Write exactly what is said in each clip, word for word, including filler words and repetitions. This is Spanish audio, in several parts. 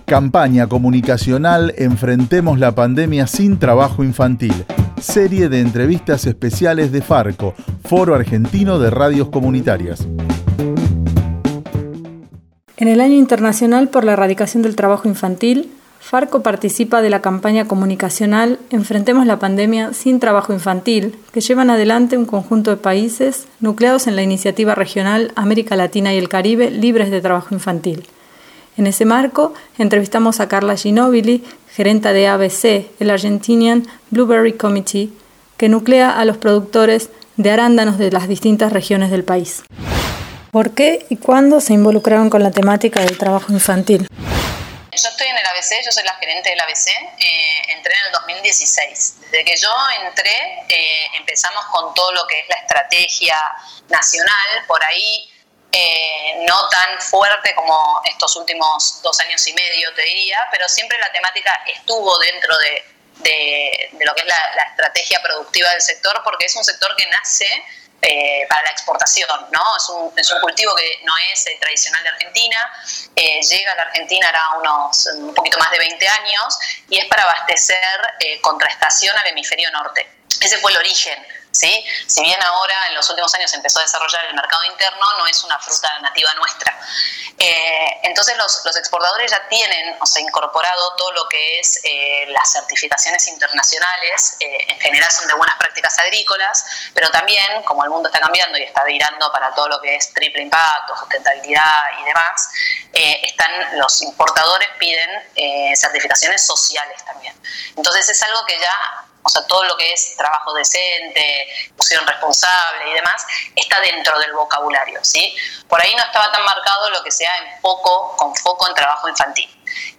Campaña comunicacional Enfrentemos la pandemia sin trabajo infantil. Serie de entrevistas especiales de Farco, Foro Argentino de Radios Comunitarias. En el Año Internacional por la Erradicación del Trabajo Infantil, Farco participa de la campaña comunicacional Enfrentemos la pandemia sin trabajo infantil, que llevan adelante un conjunto de países nucleados en la iniciativa regional América Latina y el Caribe libres de trabajo infantil. En ese marco, entrevistamos a Carla Ginóbili, gerenta de A B C, el Argentinian Blueberry Committee, que nuclea a los productores de arándanos de las distintas regiones del país. ¿Por qué y cuándo se involucraron con la temática del trabajo infantil? Yo estoy en el A B C, yo soy la gerente del A B C, eh, entré en el dos mil dieciséis. Desde que yo entré, eh, empezamos con todo lo que es la estrategia nacional, por ahí eh, no tan fuerte como estos últimos dos años y medio, te diría, pero siempre la temática estuvo dentro de, de, de lo que es la, la estrategia productiva del sector, porque es un sector que nace Eh, para la exportación, ¿no? Es un, es un cultivo que no es eh, tradicional de Argentina, eh, llega a la Argentina hará unos un poquito más de veinte años y es para abastecer eh, contraestación al hemisferio norte. Ese fue el origen, ¿sí? Si bien ahora en los últimos años se empezó a desarrollar el mercado interno, no es una fruta nativa nuestra. Eh, entonces los, los exportadores ya tienen, o sea, incorporado todo lo que es eh, las certificaciones internacionales, eh, en general son de buenas prácticas agrícolas, pero también, como el mundo está cambiando y está virando para todo lo que es triple impacto, sustentabilidad y demás, eh, están, los importadores piden eh, certificaciones sociales también. Entonces es algo que ya, o sea, todo lo que es trabajo decente, inclusión responsable y demás, está dentro del vocabulario, ¿sí? Por ahí no estaba tan marcado lo que sea en foco, con foco en trabajo infantil.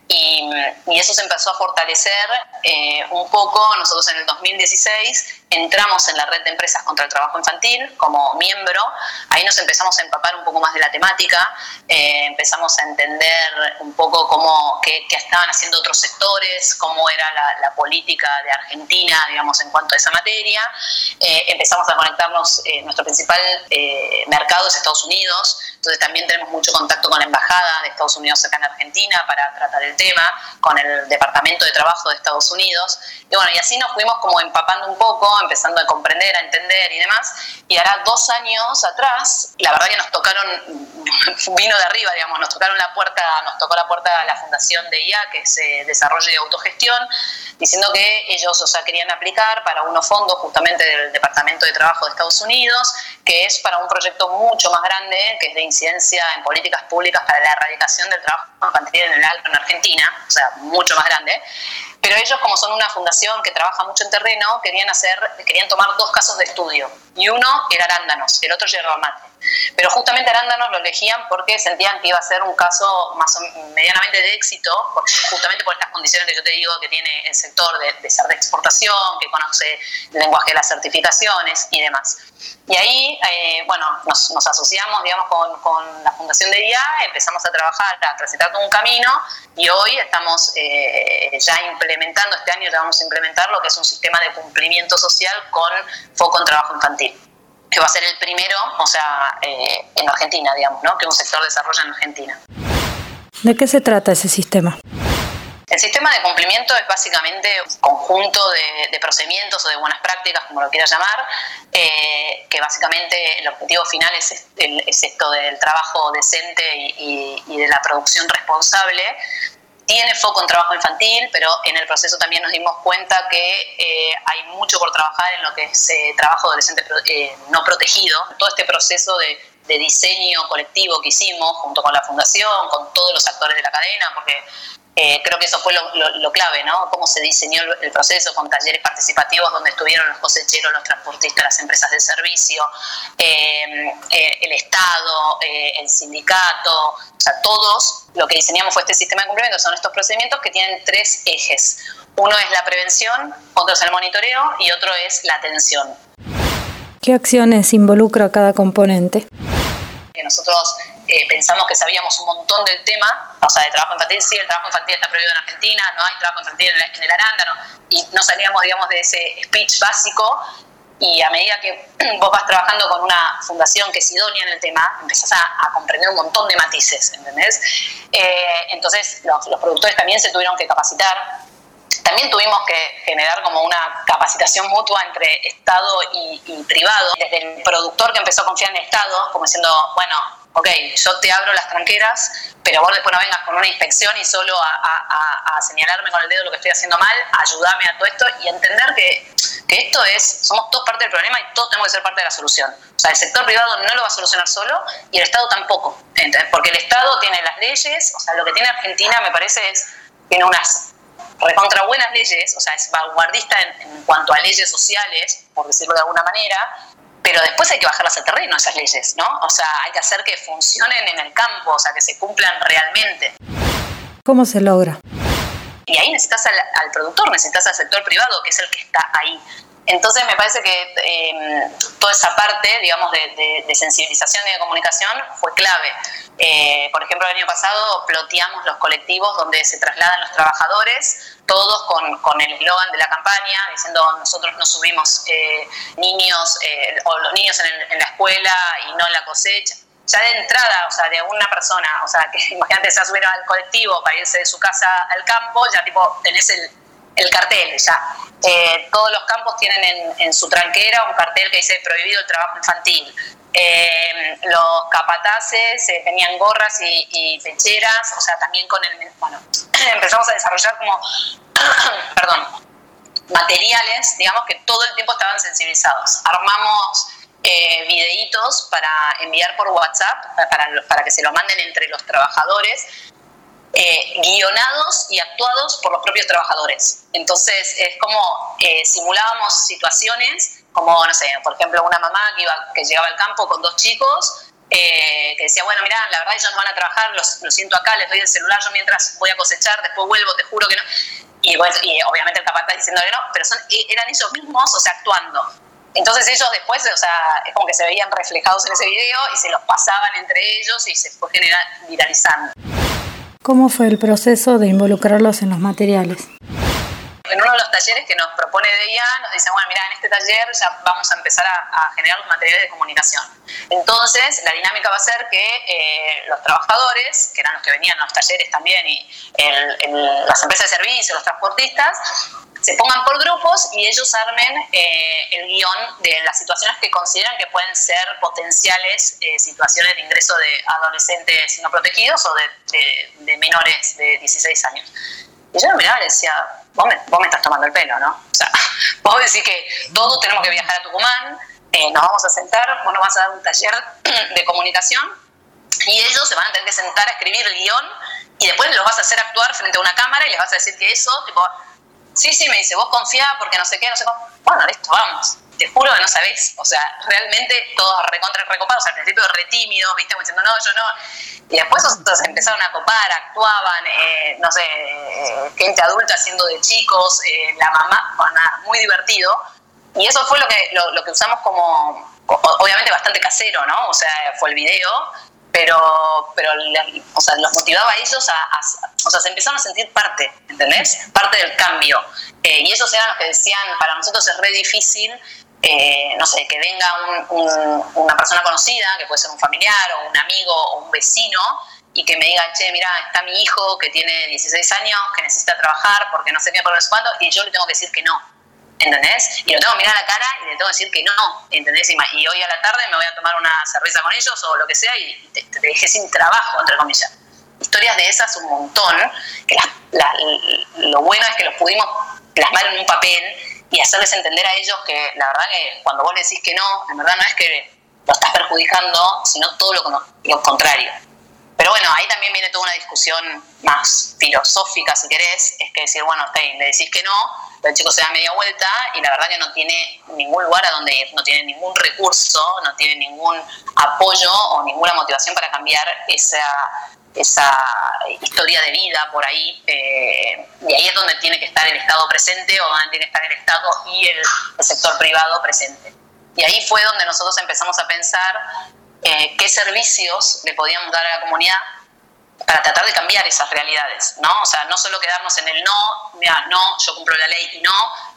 Y, y eso se empezó a fortalecer eh, un poco. Nosotros en el dos mil dieciséis entramos en la red de empresas contra el trabajo infantil como miembro. Ahí nos empezamos a empapar un poco más de la temática, eh, empezamos a entender un poco cómo, qué, qué estaban haciendo otros sectores, cómo era la, la política de Argentina, digamos, en cuanto a esa materia. Eh, empezamos a conectarnos, eh, nuestro principal eh, mercado es Estados Unidos, entonces también tenemos mucho contacto con la embajada de Estados Unidos acá en Argentina para tratar el tema, con el Departamento de Trabajo de Estados Unidos, y bueno, y así nos fuimos como empapando un poco, empezando a comprender, a entender y demás, y hará dos años atrás, la verdad que nos tocaron, vino de arriba, digamos, nos tocaron la puerta, nos tocó la puerta a la Fundación de I A, que es eh, Desarrollo y Autogestión, diciendo que ellos, o sea, querían aplicar para unos fondos justamente del Departamento de Trabajo de Estados Unidos, que es para un proyecto mucho más grande, que es de incidencia en políticas públicas para la erradicación del trabajo infantil en el Alto en Argentina, o sea, mucho más grande. Pero ellos, como son una fundación que trabaja mucho en terreno, querían hacer, querían tomar dos casos de estudio. Y uno era arándanos, el otro yerba mate. Pero justamente arándanos lo elegían porque sentían que iba a ser un caso más o, medianamente de éxito, porque, justamente por estas condiciones que yo te digo que tiene el sector de, de ser de exportación, que conoce el lenguaje de las certificaciones y demás. Y ahí, eh, bueno, nos, nos asociamos, digamos, con, con la Fundación de I A, empezamos a trabajar, a transitar todo un camino, y hoy estamos eh, ya implementando, este año ya vamos a implementar lo que es un sistema de cumplimiento social con foco en trabajo infantil, que va a ser el primero, o sea, eh, en Argentina, digamos, ¿no? Que un sector desarrolla en Argentina. ¿De qué se trata ese sistema? El sistema de cumplimiento es básicamente un conjunto de, de procedimientos o de buenas prácticas, como lo quieras llamar, eh, que básicamente el objetivo final es, el, es esto del trabajo decente y, y, y de la producción responsable. Tiene foco en trabajo infantil, pero en el proceso también nos dimos cuenta que eh, hay mucho por trabajar en lo que es eh, trabajo adolescente eh, no protegido. Todo este proceso de, de diseño colectivo que hicimos junto con la Fundación, con todos los actores de la cadena, porque Eh, creo que eso fue lo, lo, lo clave, ¿no? Cómo se diseñó el, el proceso con talleres participativos donde estuvieron los cosecheros, los transportistas, las empresas de servicio, eh, eh, el Estado, eh, el sindicato, o sea, todos. Lo que diseñamos fue este sistema de cumplimiento, son estos procedimientos que tienen tres ejes. Uno es la prevención, otro es el monitoreo y otro es la atención. ¿Qué acciones involucra cada componente? Que nosotros eh, pensamos que sabíamos un montón del tema, o sea, de trabajo infantil. Sí, el trabajo infantil está prohibido en Argentina, no hay trabajo infantil en, la, en el arándano, y no salíamos, digamos, de ese speech básico, y a medida que vos vas trabajando con una fundación que es idónea en el tema, empezás a, a comprender un montón de matices, ¿entendés? Eh, entonces los, los productores también se tuvieron que capacitar. También tuvimos que generar como una capacitación mutua entre Estado y, y privado. Desde el productor que empezó a confiar en el Estado, como diciendo, bueno, ok, yo te abro las tranqueras, pero vos después no vengas con una inspección y solo a, a, a señalarme con el dedo lo que estoy haciendo mal, ayúdame a todo esto y entender que, que esto es, somos todos parte del problema y todos tenemos que ser parte de la solución. O sea, el sector privado no lo va a solucionar solo y el Estado tampoco, ¿entendés? Porque el Estado tiene las leyes, o sea, lo que tiene Argentina me parece es, tiene unas recontra buenas leyes, o sea, es vanguardista en, en cuanto a leyes sociales, por decirlo de alguna manera, pero después hay que bajarlas al terreno esas leyes, ¿no? O sea, hay que hacer que funcionen en el campo, o sea, que se cumplan realmente. ¿Cómo se logra? Y ahí necesitas al, al productor, necesitas al sector privado, que es el que está ahí. Entonces me parece que eh, toda esa parte, digamos, de, de, de sensibilización y de comunicación fue clave. Eh, por ejemplo, el año pasado ploteamos los colectivos donde se trasladan los trabajadores, todos con, con el eslogan de la campaña, diciendo nosotros no subimos eh, niños, eh, o los niños en, el, en la escuela y no en la cosecha. Ya de entrada, o sea, de una persona, o sea, que imagínate se va a subir al colectivo para irse de su casa al campo, ya tipo tenés el, el cartel, ya. Eh, todos los campos tienen en, en su tranquera un cartel que dice prohibido el trabajo infantil. Eh, los capataces eh, tenían gorras y, y pecheras, o sea, también con el... Bueno, empezamos a desarrollar como, perdón, materiales, digamos, que todo el tiempo estaban sensibilizados. Armamos eh, videitos para enviar por WhatsApp, para, para que se lo manden entre los trabajadores, eh, guionados y actuados por los propios trabajadores. Entonces, es como eh, simulábamos situaciones como, no sé, por ejemplo, una mamá que, iba, que llegaba al campo con dos chicos, eh, que decía, bueno, mirá, la verdad ellos no van a trabajar, los, los siento acá, les doy el celular, yo mientras voy a cosechar, después vuelvo, te juro que no. Y, bueno, y obviamente el capataz diciendo que no, pero son, eran ellos mismos, o sea, actuando. Entonces ellos después, o sea, es como que se veían reflejados en ese video y se los pasaban entre ellos y se fue generar, viralizando. ¿Cómo fue el proceso de involucrarlos en los materiales? En uno de los talleres que nos propone D I A nos dice, bueno, mira, en este taller ya vamos a empezar a, a generar los materiales de comunicación. Entonces, la dinámica va a ser que eh, los trabajadores, que eran los que venían a los talleres también, y el, el, las empresas de servicio, los transportistas, se pongan por grupos y ellos armen eh, el guión de las situaciones que consideran que pueden ser potenciales eh, situaciones de ingreso de adolescentes no protegidos o de, de, de menores de dieciséis años. Y yo me miraba y decía, vos me, vos me estás tomando el pelo, ¿no? O sea, vos decís que todos tenemos que viajar a Tucumán, eh, nos vamos a sentar, vos nos vas a dar un taller de comunicación y ellos se van a tener que sentar a escribir el guión y después los vas a hacer actuar frente a una cámara y les vas a decir que eso, tipo, sí, sí, me dice, vos confía porque no sé qué, no sé cómo. Bueno, listo, vamos. Te juro que no sabés. O sea, realmente todos recontra recopados. Al principio re tímidos, ¿viste? Como diciendo, no, yo no. Y después se empezaron a copar, actuaban, eh, no sé, eh, gente adulta haciendo de chicos, eh, la mamá, bueno, nada, muy divertido. Y eso fue lo que, lo, lo que usamos como, obviamente bastante casero, ¿no? O sea, fue el video, pero, pero o sea, los motivaba a ellos a, a, o sea, se empezaron a sentir parte, ¿entendés? Parte del cambio. Eh, y ellos eran los que decían, para nosotros es re difícil, eh, no sé, que venga un, un, una persona conocida, que puede ser un familiar o un amigo o un vecino, y que me diga, che, mira, está mi hijo que tiene dieciséis años, que necesita trabajar porque no sé qué, por no sé cuánto, y yo le tengo que decir que no. ¿Entendés? Y lo tengo que mirar a la cara y le tengo que decir que no, ¿entendés? Y hoy a la tarde me voy a tomar una cerveza con ellos o lo que sea y te, te dejé sin trabajo, entre comillas. Historias de esas un montón, que la, la, lo bueno es que los pudimos plasmar en un papel y hacerles entender a ellos que la verdad que cuando vos le decís que no, en verdad no es que lo estás perjudicando, sino todo lo, lo contrario. Pero bueno, ahí también viene toda una discusión más filosófica, si querés, es que decir, bueno, okay, le decís que no, el chico se da media vuelta y la verdad que no tiene ningún lugar a donde ir, no tiene ningún recurso, no tiene ningún apoyo o ninguna motivación para cambiar esa, esa historia de vida por ahí. Eh, y ahí es donde tiene que estar el Estado presente o donde tiene que estar el Estado y el, el sector privado presente. Y ahí fue donde nosotros empezamos a pensar eh, qué servicios le podíamos dar a la comunidad para tratar de cambiar esas realidades, ¿no? O sea, no solo quedarnos en el no, mira, no, yo cumplo la ley y no,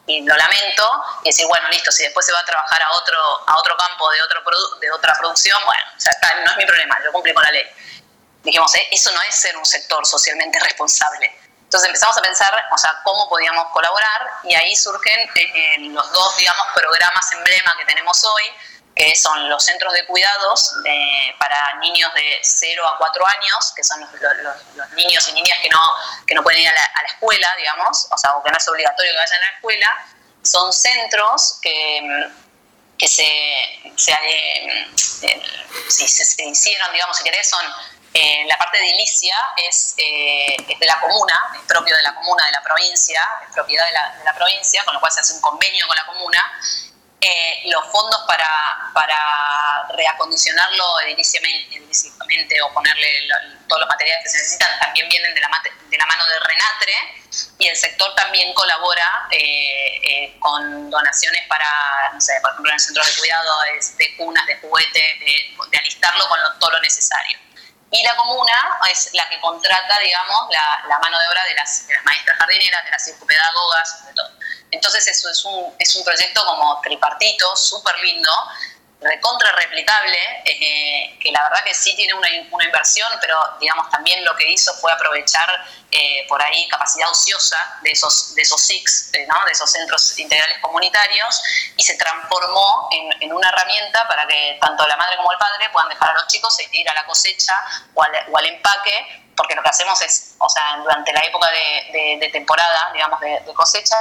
y lo lamento, y decir, bueno, listo, si después se va a trabajar a otro, a otro campo de, otro produ- de otra producción, bueno, o sea, está, no es mi problema, yo cumplí con la ley. Dijimos, eh, eso no es ser un sector socialmente responsable. Entonces empezamos a pensar, o sea, cómo podíamos colaborar, y ahí surgen eh, los dos, digamos, programas emblema que tenemos hoy, que son los centros de cuidados de, para niños de cero a cuatro años, que son los, los, los niños y niñas que no, que no pueden ir a la, a la escuela, digamos, o sea, o que no es obligatorio que vayan a la escuela. Son centros que, que se, se, eh, eh, si, se, se hicieron, digamos, si querés, son... Eh, la parte edilicia es, eh, es de la comuna, es propio de la comuna, de la provincia, es propiedad de la, de la provincia, con lo cual se hace un convenio con la comuna. Eh, los fondos para, para reacondicionarlo ediliciamente, ediliciamente o ponerle lo, todos los materiales que se necesitan también vienen de la, de la mano de Renatre, y el sector también colabora eh, eh, con donaciones para, no sé, por ejemplo, en el centro de cuidado de, de cunas, de juguetes, de, de alistarlo con lo, todo lo necesario. Y la comuna es la que contrata, digamos, la, la mano de obra de las, de las maestras jardineras, de las psicopedagogas, de todo. Entonces eso es un, es un proyecto como tripartito, súper lindo, recontra replicable, eh, que la verdad que sí tiene una, una inversión, pero digamos también lo que hizo fue aprovechar eh, por ahí capacidad ociosa de esos, de esos S I Cs, eh, ¿no? de esos centros integrales comunitarios, y se transformó en, en una herramienta para que tanto la madre como el padre puedan dejar a los chicos e ir a la cosecha o al, o al empaque, porque lo que hacemos es, o sea, durante la época de, de, de temporada, digamos, de, de cosecha,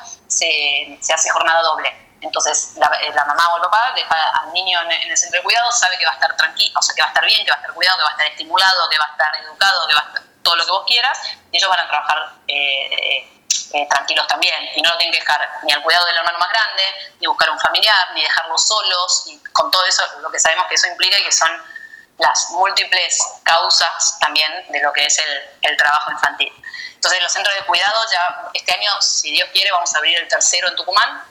se, se hace jornada doble. Entonces la, la mamá o el papá deja al niño en, en el centro de cuidado, sabe que va a estar tranquilo, o sea, que va a estar bien, que va a estar cuidado, que va a estar estimulado, que va a estar educado, que va a estar todo lo que vos quieras, y ellos van a trabajar eh, eh, tranquilos también, y no lo tienen que dejar ni al cuidado del hermano más grande, ni buscar un familiar, ni dejarlos solos, y con todo eso, lo que sabemos que eso implica, y que son las múltiples causas también de lo que es el, el trabajo infantil. Entonces los centros de cuidado ya este año, si Dios quiere, vamos a abrir el tercero en Tucumán.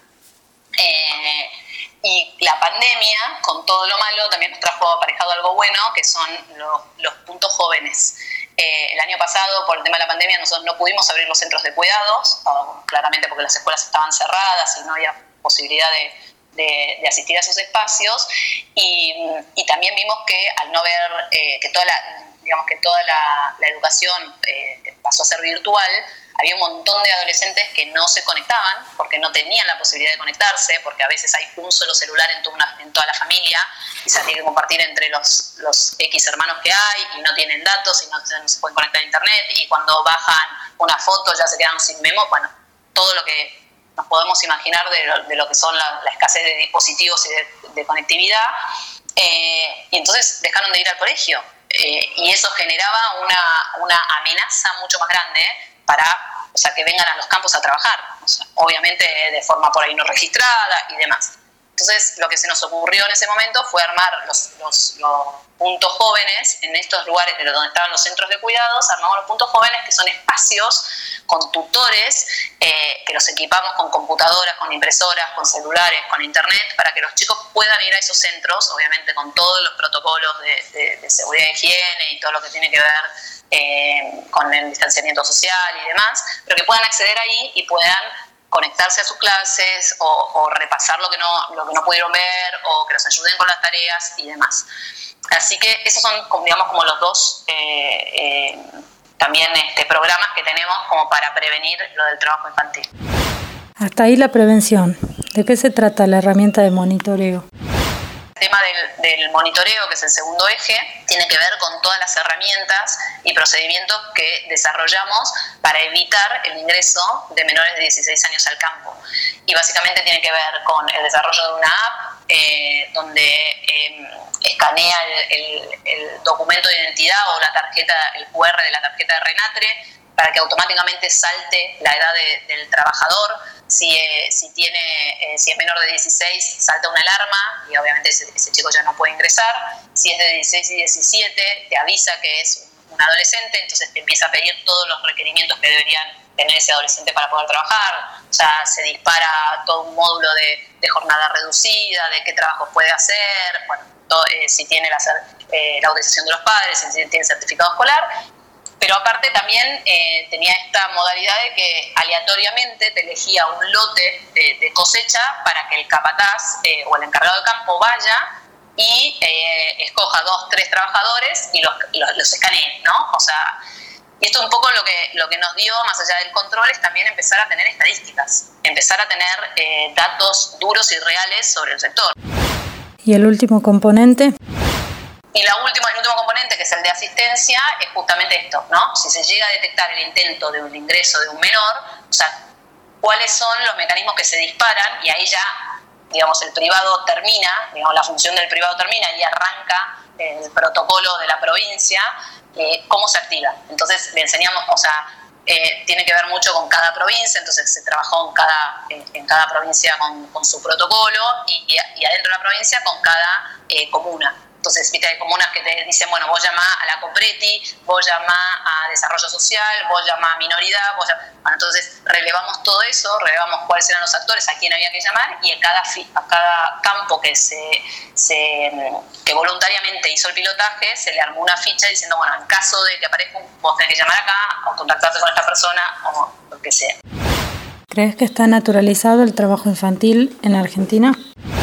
Eh, y la pandemia, con todo lo malo, también nos trajo aparejado algo bueno, que son los, los puntos jóvenes. Eh, el año pasado, por el tema de la pandemia, nosotros no pudimos abrir los centros de cuidados, claramente porque las escuelas estaban cerradas y no había posibilidad de, de, de asistir a esos espacios, y, y también vimos que al no ver eh, que toda la, digamos que toda la, la educación eh, pasó a ser virtual, había un montón de adolescentes que no se conectaban porque no tenían la posibilidad de conectarse, porque a veces hay un solo celular en, tu, una, en toda la familia y se tiene que compartir entre los, los X hermanos que hay, y no tienen datos y no, no se pueden conectar a internet, y cuando bajan una foto ya se quedan sin memoria. Bueno, todo lo que nos podemos imaginar de lo, de lo que son la, la escasez de dispositivos y de, de conectividad, eh, y entonces dejaron de ir al colegio, eh, y eso generaba una, una amenaza mucho más grande para, o sea, que vengan a los campos a trabajar, o sea, obviamente de forma por ahí no registrada y demás. Entonces lo que se nos ocurrió en ese momento fue armar los, los, los puntos jóvenes en estos lugares de donde estaban los centros de cuidados. Armamos los puntos jóvenes, que son espacios con tutores, eh, que los equipamos con computadoras, con impresoras, con celulares, con internet, para que los chicos puedan ir a esos centros, obviamente con todos los protocolos de, de, de seguridad e higiene y todo lo que tiene que ver eh, con el distanciamiento social y demás, pero que puedan acceder ahí y puedan conectarse a sus clases o, o repasar lo que, no, lo que no pudieron ver, o que los ayuden con las tareas y demás. Así que esos son, digamos, como los dos eh, eh, también este, programas que tenemos como para prevenir lo del trabajo infantil. Hasta ahí la prevención. ¿De qué se trata la herramienta de monitoreo? El tema del, del monitoreo, que es el segundo eje, tiene que ver con todas las herramientas y procedimientos que desarrollamos para evitar el ingreso de menores de dieciséis años al campo. Y básicamente tiene que ver con el desarrollo de una app eh, donde eh, escanea el, el, el documento de identidad o la tarjeta, el cu erre de la tarjeta de Renatre, para que automáticamente salte la edad de, del trabajador. Si, eh, si, tiene, eh, si es menor de dieciséis, salta una alarma y obviamente ese, ese chico ya no puede ingresar. Si es de dieciséis y diecisiete, te avisa que es un adolescente, entonces te empieza a pedir todos los requerimientos que deberían tener ese adolescente para poder trabajar. O sea, se dispara todo un módulo de, de jornada reducida, de qué trabajos puede hacer, bueno, todo, eh, si tiene la, eh, la autorización de los padres, si tiene certificado escolar. Pero aparte también eh, tenía esta modalidad de que aleatoriamente te elegía un lote de, de cosecha para que el capataz eh, o el encargado de campo vaya y eh, escoja dos, tres trabajadores y los, los, los escanee, ¿no? O sea, y esto un poco lo que, lo que nos dio, más allá del control, es también empezar a tener estadísticas, empezar a tener eh, datos duros y reales sobre el sector. ¿Y el último componente? Y la última, el último componente, que es el de asistencia, es justamente esto, ¿no? Si se llega a detectar el intento de un ingreso de un menor, o sea, cuáles son los mecanismos que se disparan, y ahí ya, digamos, el privado termina, digamos, la función del privado termina y arranca el protocolo de la provincia, eh, cómo se activa. Entonces le enseñamos, o sea, eh, tiene que ver mucho con cada provincia, entonces se trabajó en cada, en, en cada provincia con, con su protocolo y, y adentro de la provincia con cada eh, comuna. Entonces, viste, hay comunas que te dicen, bueno, vos llamá a la Copreti, vos llamá a Desarrollo Social, vos llamá a Minoridad, vos llamá... Bueno, entonces relevamos todo eso, relevamos cuáles eran los actores, a quién había que llamar, y a cada, fi- a cada campo que, se, se, que voluntariamente hizo el pilotaje, se le armó una ficha diciendo, bueno, en caso de que aparezca, vos tenés que llamar acá, o contactarte con esta persona, o lo que sea. ¿Crees que está naturalizado el trabajo infantil en Argentina?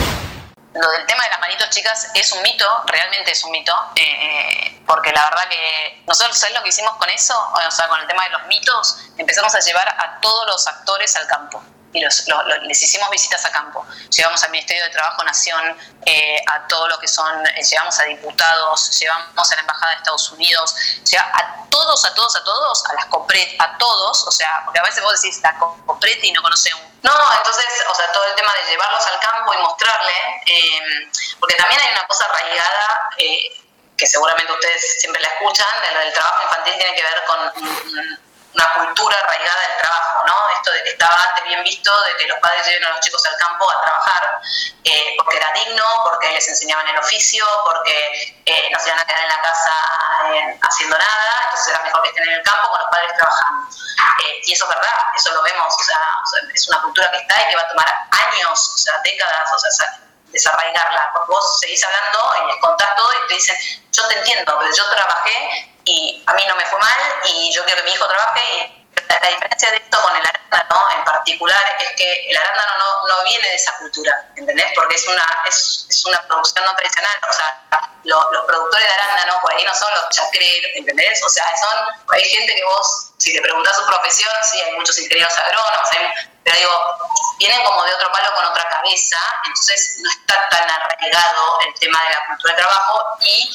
Lo del tema de las manitos chicas es un mito, realmente es un mito, eh, eh, porque la verdad que nosotros, ¿sabes lo que hicimos con eso? O sea, con el tema de los mitos, empezamos a llevar a todos los actores al campo y los, los, los, les hicimos visitas a campo. Llevamos al Ministerio de Trabajo Nación, eh, a todo lo que son, eh, llevamos a diputados, llevamos a la Embajada de Estados Unidos, llevamos a todos, a todos, a todos, a las Copreti, a todos, o sea, porque a veces vos decís la Copreti y no conoce un... No, entonces, o sea, todo el tema de llevarlos al campo y mostrarle, eh, porque también hay una cosa arraigada, eh, que seguramente ustedes siempre la escuchan, de lo del trabajo infantil tiene que ver con un, una cultura arraigada del trabajo, ¿no? Esto de que estaba antes bien visto, de que los padres lleven a los chicos al campo a trabajar, eh, porque era digno, porque les enseñaban el oficio, porque eh, no se iban a quedar en la casa eh, haciendo nada, entonces era mejor que estén en el campo con los padres trabajando. Eh, y eso es verdad, eso lo vemos, o sea, o sea, es una cultura que está y que va a tomar años, o sea, décadas, o sea, desarraigarla, porque vos seguís hablando y les contás todo y te dicen, yo te entiendo, pero yo trabajé y a mí no me fue mal y yo quiero que mi hijo trabaje. Y la, la diferencia de esto con el arándano en particular es que el arándano no, no viene de esa cultura, ¿entendés? Porque es una, es, es una producción no tradicional, o sea, lo, los productores de arándano por ahí no son los chacreros, ¿entendés? O sea, son, hay gente que vos, si te preguntás su profesión, sí, hay muchos ingenieros agrónomos, hay, pero digo, vienen como de otro palo con otra cabeza, entonces no está tan arraigado el tema de la cultura de trabajo y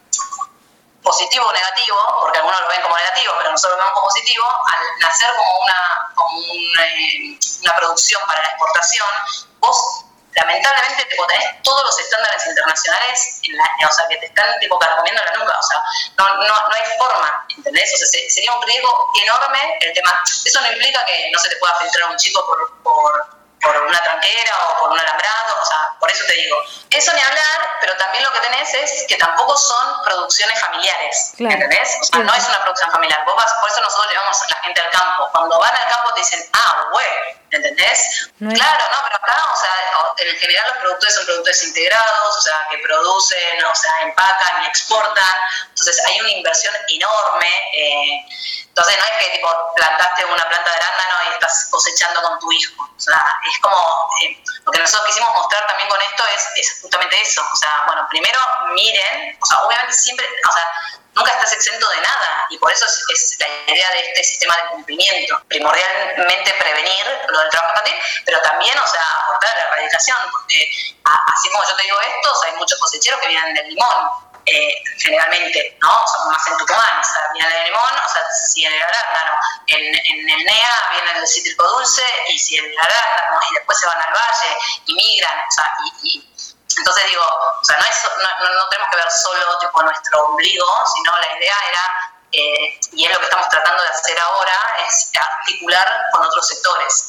positivo o negativo, porque algunos lo ven como negativo, pero nosotros lo vemos como positivo, al nacer como una, como una, eh, una producción para la exportación, vos lamentablemente tipo, tenés todos los estándares internacionales, en la, o sea, que te están tipo carcomiendo la nuca, o sea, no, no, no hay forma, ¿entendés? O sea, se, sería un riesgo enorme el tema. Eso no implica que no se te pueda filtrar a un chico por, por, por una tranquera o por un alambrado, o sea, por eso te digo. Eso ni hablar, pero también lo que tenés es que tampoco son producciones familiares, claro. ¿Entendés? O sea, sí. No es una producción familiar. Vos vas, por eso nosotros llevamos a la gente al campo. Cuando van al campo te dicen, ah, güey, ¿entendés? No es... Claro, no, pero acá, o sea, en general los productores son productores integrados, o sea, que producen, o sea, empacan y exportan. Entonces hay una inversión enorme. Eh, entonces no es que tipo plantaste una planta de arándano y estás cosechando con tu hijo. O sea, es como, eh, lo que nosotros quisimos mostrar también con esto es, es justamente eso. O sea, bueno, primero miren, o sea, obviamente siempre, o sea, nunca estás exento de nada y por eso es, es la idea de este sistema de cumplimiento. Primordialmente prevenir lo del trabajo infantil, pero también, o sea, aportar a la erradicación, porque a, así como yo te digo esto, o sea, hay muchos cosecheros que vienen del limón. Eh, generalmente, ¿no? O sea, más en Tucumán, o sea, viene del limón, o sea, si en el arándano, en, en el N E A viene del cítrico dulce, y si en el arándano, y después se van al valle, y migran, o sea, y, y entonces digo, o sea, no, es, no, no tenemos que ver solo tipo nuestro ombligo, sino la idea era, eh, y es lo que estamos tratando de hacer ahora, es articular con otros sectores.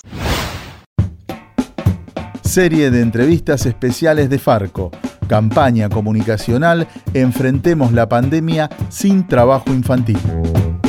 Serie de entrevistas especiales de Farco. Campaña comunicacional Enfrentemos la pandemia sin trabajo infantil.